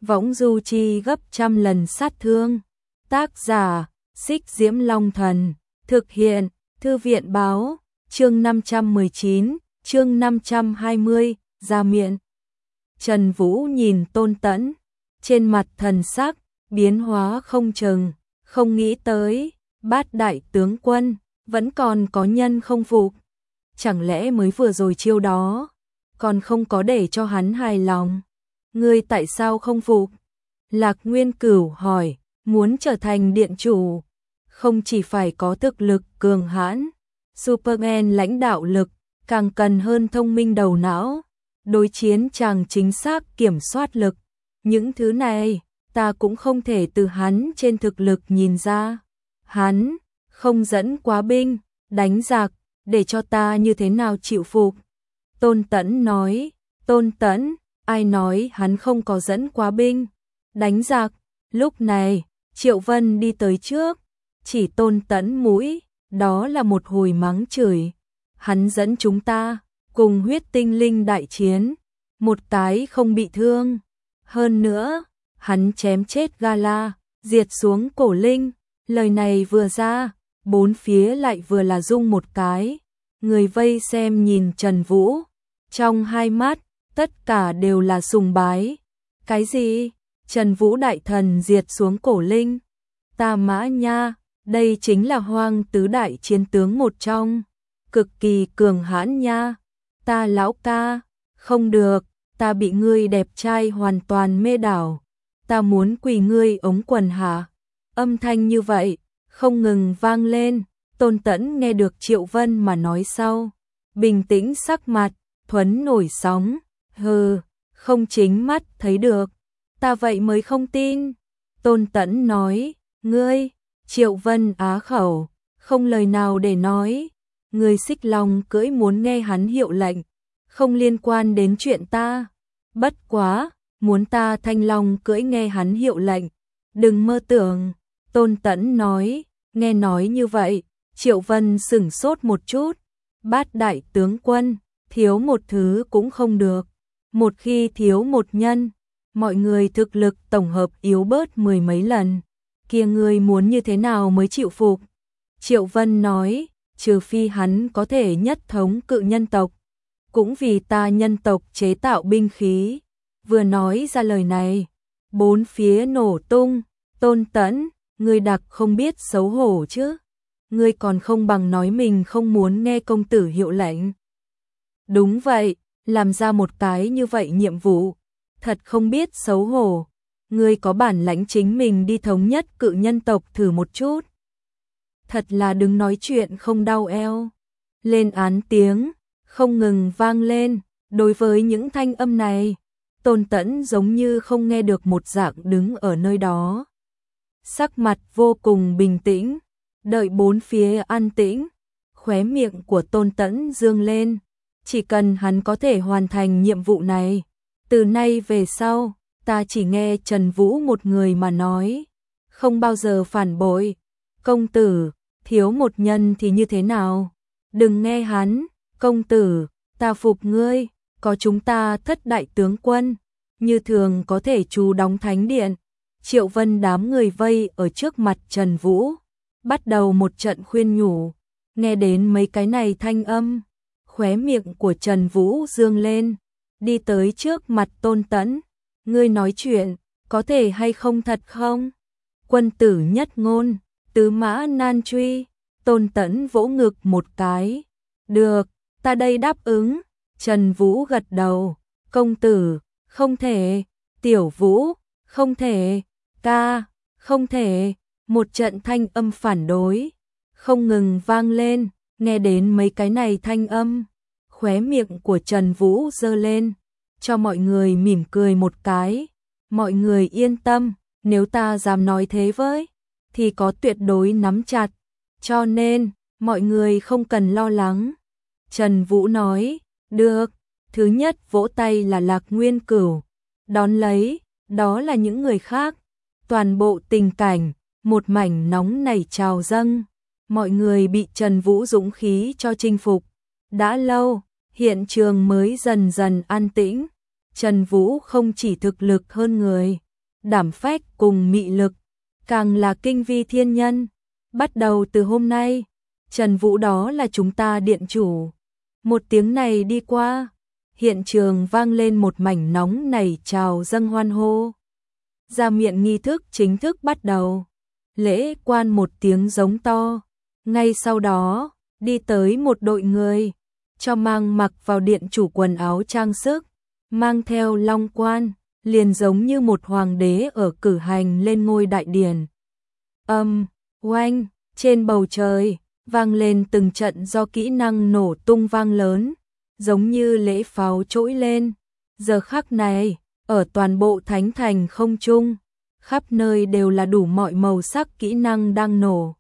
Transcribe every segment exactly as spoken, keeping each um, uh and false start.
võng du chi gấp trăm lần sát thương. Tác giả, Xích Diễm Long Thần, thực hiện, Thư viện báo, chương năm trăm mười chín, chương năm trăm hai mươi, ra miệng. Trần Vũ nhìn Tôn Tẫn, trên mặt thần sắc, biến hóa không chừng, không nghĩ tới, Bát đại tướng quân, vẫn còn có nhân không phục. Chẳng lẽ mới vừa rồi chiêu đó, còn không có để cho hắn hài lòng. Ngươi tại sao không phục? Lạc Nguyên Cửu hỏi, muốn trở thành điện chủ, không chỉ phải có thực lực cường hãn, Superman lãnh đạo lực, càng cần hơn thông minh đầu não, đối chiến chàng chính xác kiểm soát lực. Những thứ này, ta cũng không thể từ hắn trên thực lực nhìn ra. Hắn không dẫn quá binh, đánh giặc, để cho ta như thế nào chịu phục? Tôn Tẫn nói, Tôn Tẫn, ai nói hắn không có dẫn quá binh, đánh giặc? Lúc này, Triệu Vân đi tới trước, chỉ Tôn Tẫn mũi, đó là một hồi mắng chửi. Hắn dẫn chúng ta, cùng huyết tinh linh đại chiến, một cái không bị thương. Hơn nữa, hắn chém chết Gala, diệt xuống cổ linh. Lời này vừa ra, bốn phía lại vừa là rung một cái. Người vây xem nhìn Trần Vũ, trong hai mắt, tất cả đều là sùng bái. Cái gì? Trần Vũ đại thần diệt xuống cổ linh? Ta mã nha, đây chính là Hoang tứ đại chiến tướng một trong, cực kỳ cường hãn nha. Ta lão ca, không được, ta bị ngươi đẹp trai hoàn toàn mê đảo. Ta muốn quỳ ngươi ống quần hạ. Âm thanh như vậy, không ngừng vang lên. Tôn Tẫn nghe được Triệu Vân mà nói sau, bình tĩnh sắc mặt, thuấn nổi sóng. Hừ, không chính mắt thấy được, ta vậy mới không tin. Tôn Tẫn nói, ngươi, Triệu Vân á khẩu, không lời nào để nói. Người Xích Long cưỡi muốn nghe hắn hiệu lệnh, không liên quan đến chuyện ta. Bất quá, muốn ta Thanh Long cưỡi nghe hắn hiệu lệnh, đừng mơ tưởng. Tôn Tẫn nói, nghe nói như vậy, Triệu Vân sửng sốt một chút. Bát đại tướng quân, thiếu một thứ cũng không được. Một khi thiếu một nhân, mọi người thực lực tổng hợp yếu bớt mười mấy lần. Kia ngươi muốn như thế nào mới chịu phục? Triệu Vân nói, trừ phi hắn có thể nhất thống cự nhân tộc, cũng vì ta nhân tộc chế tạo binh khí. Vừa nói ra lời này, bốn phía nổ tung. Tôn Tẫn, ngươi đặc không biết xấu hổ chứ? Ngươi còn không bằng nói mình không muốn nghe công tử hiệu lệnh. Đúng vậy, làm ra một cái như vậy nhiệm vụ, thật không biết xấu hổ. Ngươi có bản lãnh chính mình đi thống nhất cự nhân tộc thử một chút. Thật là đừng nói chuyện không đau eo. Lên án tiếng không ngừng vang lên. Đối với những thanh âm này, Tôn Tẫn giống như không nghe được một dạng đứng ở nơi đó, sắc mặt vô cùng bình tĩnh, đợi bốn phía an tĩnh. Khóe miệng của Tôn Tẫn dương lên, chỉ cần hắn có thể hoàn thành nhiệm vụ này, từ nay về sau, ta chỉ nghe Trần Vũ một người mà nói, không bao giờ phản bội. Công tử, thiếu một nhân thì như thế nào? Đừng nghe hắn. Công tử, ta phục ngươi, có chúng ta thất đại tướng quân, như thường có thể trú đóng thánh điện. Triệu Vân đám người vây ở trước mặt Trần Vũ, bắt đầu một trận khuyên nhủ. Nghe đến mấy cái này thanh âm, khóe miệng của Trần Vũ dương lên, đi tới trước mặt Tôn Tẫn. Ngươi nói chuyện, có thể hay không thật không? Quân tử nhất ngôn, tứ mã nan truy. Tôn Tẫn vỗ ngực một cái. Được, ta đây đáp ứng. Trần Vũ gật đầu. Công tử, không thể. Tiểu Vũ, không thể. Ca, không thể. Một trận thanh âm phản đối không ngừng vang lên. Nghe đến mấy cái này thanh âm, khóe miệng của Trần Vũ giơ lên, cho mọi người mỉm cười một cái. Mọi người yên tâm, nếu ta dám nói thế với, thì có tuyệt đối nắm chặt, cho nên mọi người không cần lo lắng. Trần Vũ nói, được. Thứ nhất vỗ tay là Lạc Nguyên Cửu, đón lấy, đó là những người khác. Toàn bộ tình cảnh, một mảnh nóng nảy trào dâng. Mọi người bị Trần Vũ dũng khí cho chinh phục. Đã lâu, hiện trường mới dần dần an tĩnh. Trần Vũ không chỉ thực lực hơn người, đảm phách cùng mị lực, càng là kinh vi thiên nhân. Bắt đầu từ hôm nay, Trần Vũ đó là chúng ta điện chủ. Một tiếng này đi qua, hiện trường vang lên một mảnh nóng nảy trào dâng hoan hô. Ra miệng nghi thức chính thức bắt đầu. Lễ quan một tiếng giống to, ngay sau đó, đi tới một đội người, cho mang mặc vào điện chủ quần áo trang sức, mang theo long quan, liền giống như một hoàng đế ở cử hành lên ngôi đại điển. Âm, oanh, trên bầu trời, vang lên từng trận do kỹ năng nổ tung vang lớn, giống như lễ pháo trỗi lên. Giờ khắc này, ở toàn bộ thánh thành không trung, khắp nơi đều là đủ mọi màu sắc kỹ năng đang nổ.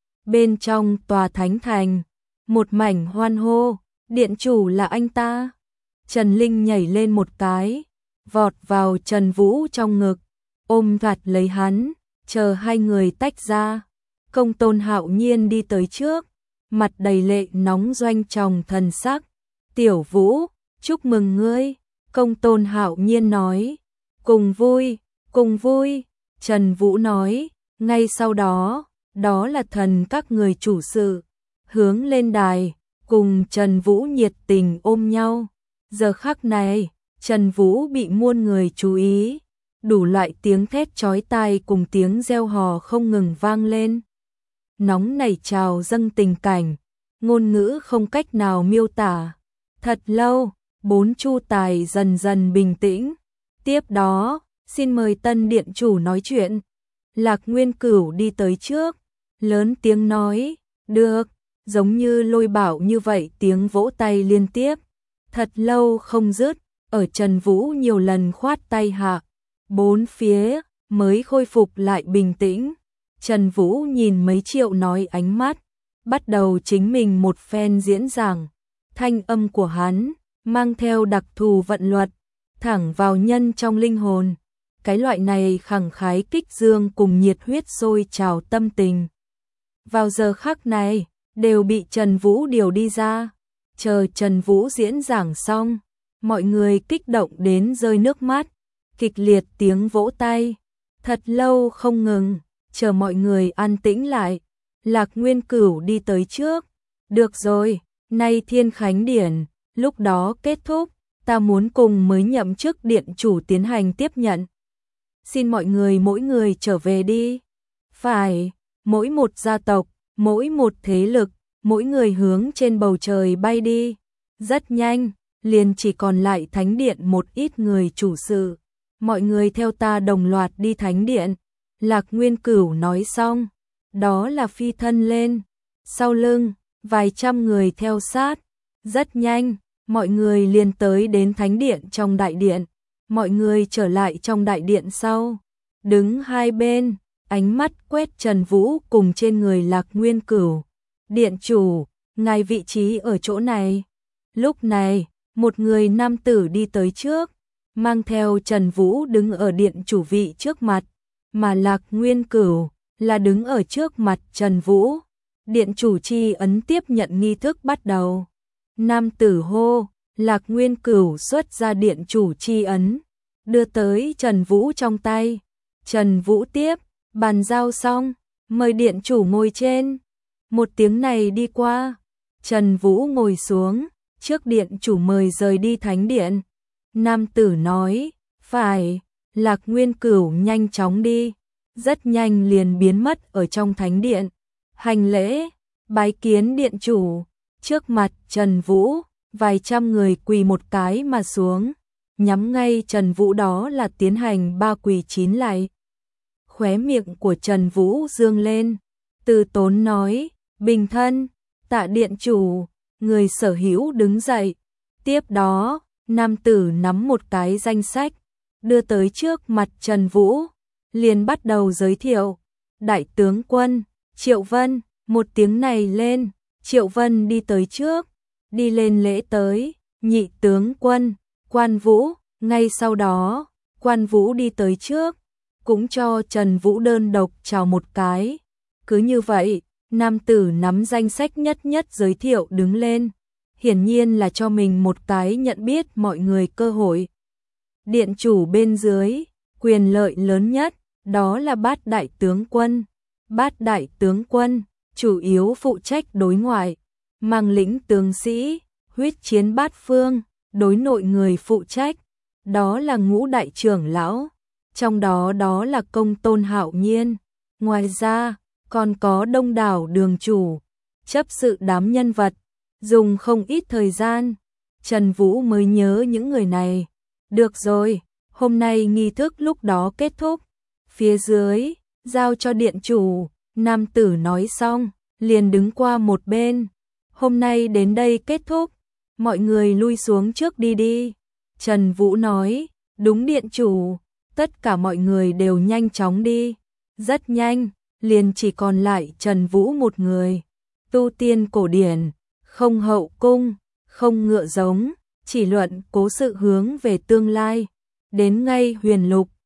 Bên trong tòa thánh thành, một mảnh hoan hô, điện chủ là anh ta. Trần Linh nhảy lên một cái, vọt vào Trần Vũ trong ngực, ôm chặt lấy hắn, chờ hai người tách ra. Công Tôn Hạo Nhiên đi tới trước, mặt đầy lệ nóng doanh tròng thần sắc. Tiểu Vũ, chúc mừng ngươi. Công Tôn Hạo Nhiên nói, cùng vui, cùng vui. Trần Vũ nói, ngay sau đó, đó là thần các người chủ sự, hướng lên đài, cùng Trần Vũ nhiệt tình ôm nhau. Giờ khắc này, Trần Vũ bị muôn người chú ý, đủ loại tiếng thét chói tai cùng tiếng reo hò không ngừng vang lên. Nóng nảy trào dâng tình cảnh, ngôn ngữ không cách nào miêu tả. Thật lâu, bốn chu tài dần dần bình tĩnh. Tiếp đó, xin mời tân điện chủ nói chuyện. Lạc Nguyên Cửu đi tới trước, lớn tiếng nói, được, giống như lôi bảo như vậy, tiếng vỗ tay liên tiếp. Thật lâu không dứt, ở Trần Vũ nhiều lần khoát tay hạ, bốn phía mới khôi phục lại bình tĩnh. Trần Vũ nhìn mấy triệu nói ánh mắt, bắt đầu chính mình một phen diễn giảng. Thanh âm của hắn mang theo đặc thù vận luật, thẳng vào nhân trong linh hồn. Cái loại này khẳng khái kích dương cùng nhiệt huyết sôi trào tâm tình, vào giờ khắc này đều bị Trần Vũ điều đi ra. Chờ Trần Vũ diễn giảng xong, mọi người kích động đến rơi nước mắt, kịch liệt tiếng vỗ tay, thật lâu không ngừng. Chờ mọi người an tĩnh lại, Lạc Nguyên Cửu đi tới trước, được rồi, nay Thiên Khánh Điển, lúc đó kết thúc, ta muốn cùng mới nhậm chức điện chủ tiến hành tiếp nhận. Xin mọi người mỗi người trở về đi. Phải, mỗi một gia tộc, mỗi một thế lực, mỗi người hướng trên bầu trời bay đi. Rất nhanh, liền chỉ còn lại thánh điện một ít người chủ sự. Mọi người theo ta đồng loạt đi thánh điện. Lạc Nguyên Cửu nói xong, đó là phi thân lên. Sau lưng, vài trăm người theo sát. Rất nhanh, mọi người liền tới đến thánh điện trong đại điện. Mọi người trở lại trong đại điện sau, đứng hai bên, ánh mắt quét Trần Vũ cùng trên người Lạc Nguyên Cửu. Điện chủ, ngài vị trí ở chỗ này. Lúc này, một người nam tử đi tới trước, mang theo Trần Vũ đứng ở điện chủ vị trước mặt, mà Lạc Nguyên Cửu là đứng ở trước mặt Trần Vũ. Điện chủ chi ấn tiếp nhận nghi thức bắt đầu. Nam tử hô, Lạc Nguyên Cửu xuất ra điện chủ chi ấn, đưa tới Trần Vũ trong tay. Trần Vũ tiếp, bàn giao xong, mời điện chủ ngồi trên. Một tiếng này đi qua, Trần Vũ ngồi xuống, trước điện chủ mời rời đi thánh điện. Nam tử nói, phải. Lạc Nguyên Cửu nhanh chóng đi, rất nhanh liền biến mất ở trong thánh điện. Hành lễ, bái kiến điện chủ. Trước mặt Trần Vũ, vài trăm người quỳ một cái mà xuống, nhắm ngay Trần Vũ, đó là tiến hành ba quỳ chín lạy. Khóe miệng của Trần Vũ dương lên, từ tốn nói, bình thân, tạ điện chủ. Người sở hữu đứng dậy. Tiếp đó, nam tử nắm một cái danh sách, đưa tới trước mặt Trần Vũ, liền bắt đầu giới thiệu. Đại tướng quân, Triệu Vân. Một tiếng này lên, Triệu Vân đi tới trước, đi lên lễ tới. Nhị tướng quân, Quan Vũ. Ngay sau đó, Quan Vũ đi tới trước, cũng cho Trần Vũ đơn độc chào một cái. Cứ như vậy, nam tử nắm danh sách nhất nhất giới thiệu đứng lên, hiển nhiên là cho mình một cái nhận biết mọi người cơ hội. Điện chủ bên dưới, quyền lợi lớn nhất, đó là bát đại tướng quân. Bát đại tướng quân, chủ yếu phụ trách đối ngoại, mang lĩnh tướng sĩ, huyết chiến bát phương, đối nội người phụ trách, đó là ngũ đại trưởng lão, trong đó đó là Công Tôn Hạo Nhiên. Ngoài ra, còn có đông đảo đường chủ, chấp sự đám nhân vật, dùng không ít thời gian, Trần Vũ mới nhớ những người này. Được rồi, hôm nay nghi thức lúc đó kết thúc, phía dưới, giao cho điện chủ, nam tử nói xong, liền đứng qua một bên. Hôm nay đến đây kết thúc, mọi người lui xuống trước đi đi. Trần Vũ nói, đúng điện chủ, tất cả mọi người đều nhanh chóng đi. Rất nhanh, liền chỉ còn lại Trần Vũ một người. Tu tiên cổ điển, không hậu cung, không ngựa giống, chỉ luận cố sự hướng về tương lai. Đến ngay huyền lục,